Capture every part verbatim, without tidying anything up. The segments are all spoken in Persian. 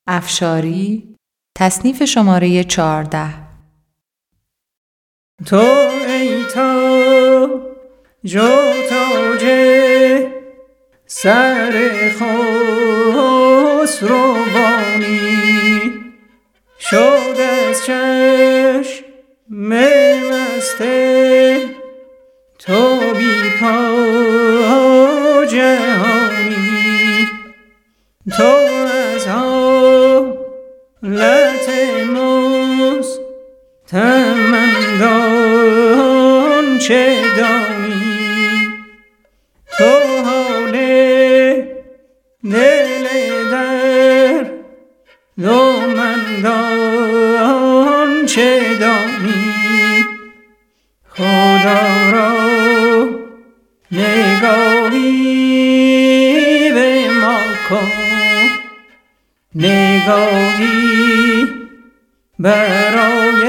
افشاری، تصنیف شماره چهارده. تو ای تاج و تاج سر خسروانی، شد از چشم مست تو بی پا جهانی. تو از حالت مستمندان چه دانی؟ تو حال دل دردمندان چه دانی؟ خدا را نگاهی به ما کن، نگاهی برای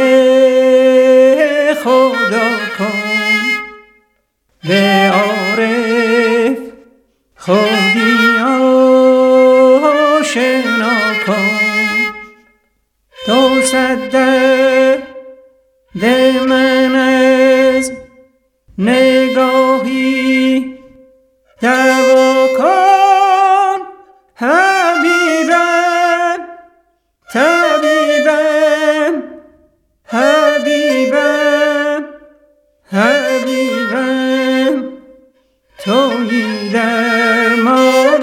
خدا کن. به عارف خودی آشنا کن. تو صد درد من از نگاهی دوا کن. حبیبم طبیبم، حبیبم حبیبم، تویی درمان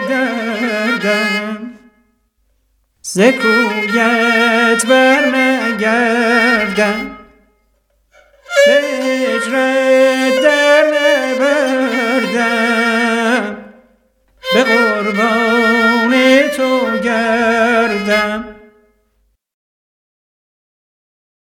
دردم. ز کویت بر نگردم، به هجرت در نبردم، به قربان تو گردم.